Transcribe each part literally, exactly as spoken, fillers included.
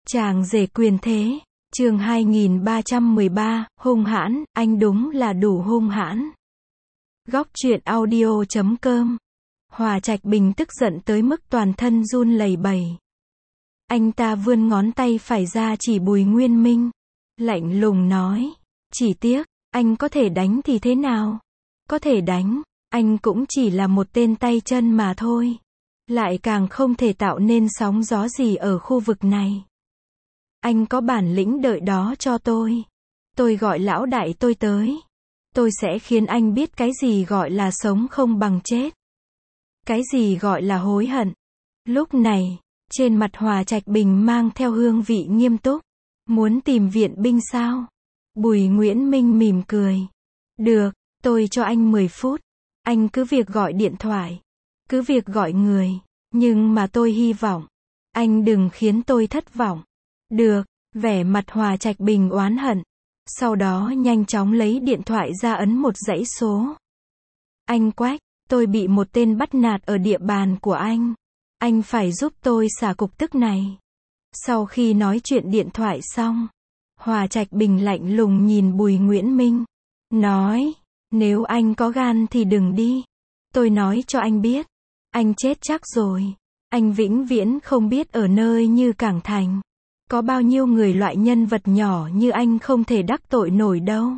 Chàng rể quyền thế, chương hai nghìn ba trăm mười ba, hung hãn, anh đúng là đủ hung hãn. Góc truyện audio chấm com. Hòa Trạch Bình tức giận tới mức toàn thân run lẩy bẩy. Anh ta vươn ngón tay phải ra chỉ Bùi Nguyên Minh, lạnh lùng nói, chỉ tiếc, anh có thể đánh thì thế nào? Có thể đánh, anh cũng chỉ là một tên tay chân mà thôi. Lại càng không thể tạo nên sóng gió gì ở khu vực này. Anh có bản lĩnh đợi đó cho tôi. Tôi gọi lão đại tôi tới. Tôi sẽ khiến anh biết cái gì gọi là sống không bằng chết. Cái gì gọi là hối hận. Lúc này, trên mặt Hòa Trạch Bình mang theo hương vị nghiêm túc. Muốn tìm viện binh sao? Bùi Nguyễn Minh mỉm cười. Được, tôi cho anh mười phút. Anh cứ việc gọi điện thoại. Cứ việc gọi người. Nhưng mà tôi hy vọng. Anh đừng khiến tôi thất vọng. Được, vẻ mặt Hòa Trạch Bình oán hận. Sau đó nhanh chóng lấy điện thoại ra ấn một dãy số. Anh Quách, tôi bị một tên bắt nạt ở địa bàn của anh. Anh phải giúp tôi xả cục tức này. Sau khi nói chuyện điện thoại xong, Hòa Trạch Bình lạnh lùng nhìn Bùi Nguyễn Minh. Nói, nếu anh có gan thì đừng đi. Tôi nói cho anh biết. Anh chết chắc rồi. Anh vĩnh viễn không biết ở nơi như Cảng Thành. Có bao nhiêu người loại nhân vật nhỏ như anh không thể đắc tội nổi đâu.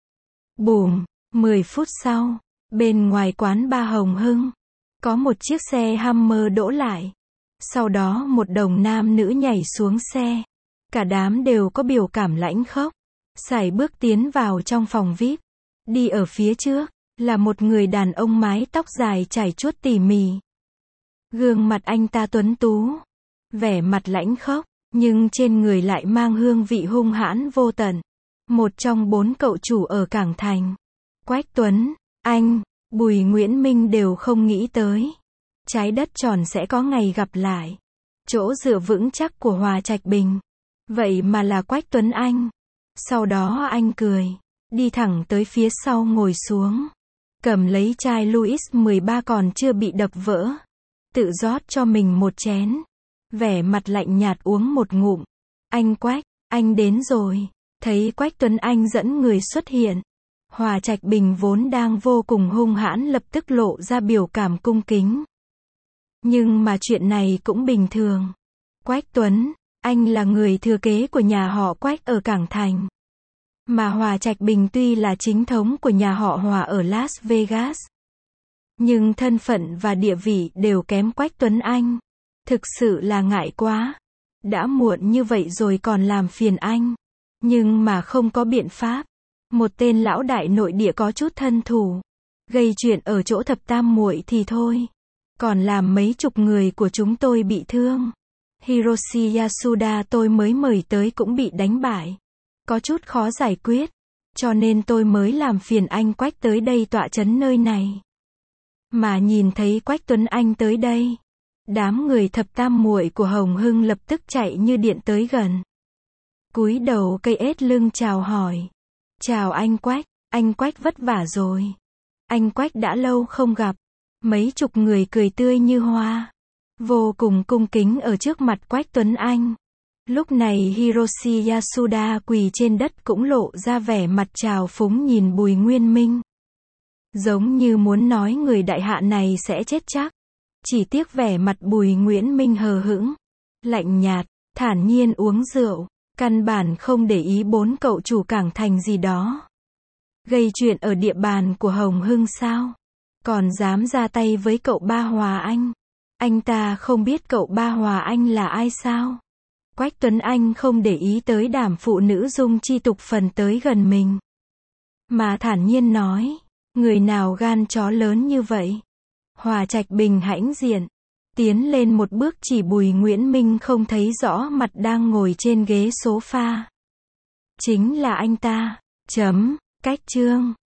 Bùm, mười phút sau, bên ngoài quán ba Hồng Hưng, có một chiếc xe Hummer đỗ lại. Sau đó một đồng nam nữ nhảy xuống xe. Cả đám đều có biểu cảm lãnh khốc. Sải bước tiến vào trong phòng vi ai pi. Đi ở phía trước, là một người đàn ông mái tóc dài chải chuốt tỉ mỉ. Gương mặt anh ta tuấn tú. Vẻ mặt lãnh khốc. Nhưng trên người lại mang hương vị hung hãn vô tận. Một trong bốn cậu chủ ở Cảng Thành. Quách Tuấn, anh, Bùi Nguyễn Minh đều không nghĩ tới. Trái đất tròn sẽ có ngày gặp lại. Chỗ dựa vững chắc của Hòa Trạch Bình. Vậy mà là Quách Tuấn anh. Sau đó anh cười. Đi thẳng tới phía sau ngồi xuống. Cầm lấy chai Louis mười ba còn chưa bị đập vỡ. Tự rót cho mình một chén. Vẻ mặt lạnh nhạt uống một ngụm. Anh Quách, anh đến rồi. Thấy Quách Tuấn Anh dẫn người xuất hiện. Hòa Trạch Bình vốn đang vô cùng hung hãn lập tức lộ ra biểu cảm cung kính. Nhưng mà chuyện này cũng bình thường. Quách Tuấn, anh là người thừa kế của nhà họ Quách ở Cảng Thành. Mà Hòa Trạch Bình tuy là chính thống của nhà họ Hòa ở Las Vegas. Nhưng thân phận và địa vị đều kém Quách Tuấn Anh. Thực sự là ngại quá. Đã muộn như vậy rồi còn làm phiền anh. Nhưng mà không có biện pháp. Một tên lão đại nội địa có chút thân thủ. Gây chuyện ở chỗ thập tam muội thì thôi. Còn làm mấy chục người của chúng tôi bị thương. Hiroshi Yasuda tôi mới mời tới cũng bị đánh bại. Có chút khó giải quyết. Cho nên tôi mới làm phiền anh Quách tới đây tọa chấn nơi này. Mà nhìn thấy Quách Tuấn Anh tới đây. Đám người thập tam muội của Hồng Hưng lập tức chạy như điện tới gần. Cúi đầu cây ết lưng chào hỏi. Chào anh Quách, anh Quách vất vả rồi. Anh Quách đã lâu không gặp. Mấy chục người cười tươi như hoa. Vô cùng cung kính ở trước mặt Quách Tuấn Anh. Lúc này Hiroshi Yasuda quỳ trên đất cũng lộ ra vẻ mặt trào phúng nhìn Bùi Nguyên Minh. Giống như muốn nói người đại hạ này sẽ chết chắc. Chỉ tiếc vẻ mặt Bùi Nguyễn Minh hờ hững, lạnh nhạt, thản nhiên uống rượu, căn bản không để ý bốn cậu chủ Cảng Thành gì đó. Gây chuyện ở địa bàn của Hồng Hưng sao? Còn dám ra tay với cậu ba Hòa Anh? Anh ta không biết cậu ba Hòa Anh là ai sao? Quách Tuấn Anh không để ý tới đám phụ nữ dung chi tục phần tới gần mình. Mà thản nhiên nói, người nào gan chó lớn như vậy? Hòa Trạch Bình hãnh diện, tiến lên một bước chỉ Bùi Nguyễn Minh không thấy rõ mặt đang ngồi trên ghế sofa. Chính là anh ta. Chấm, cách chương.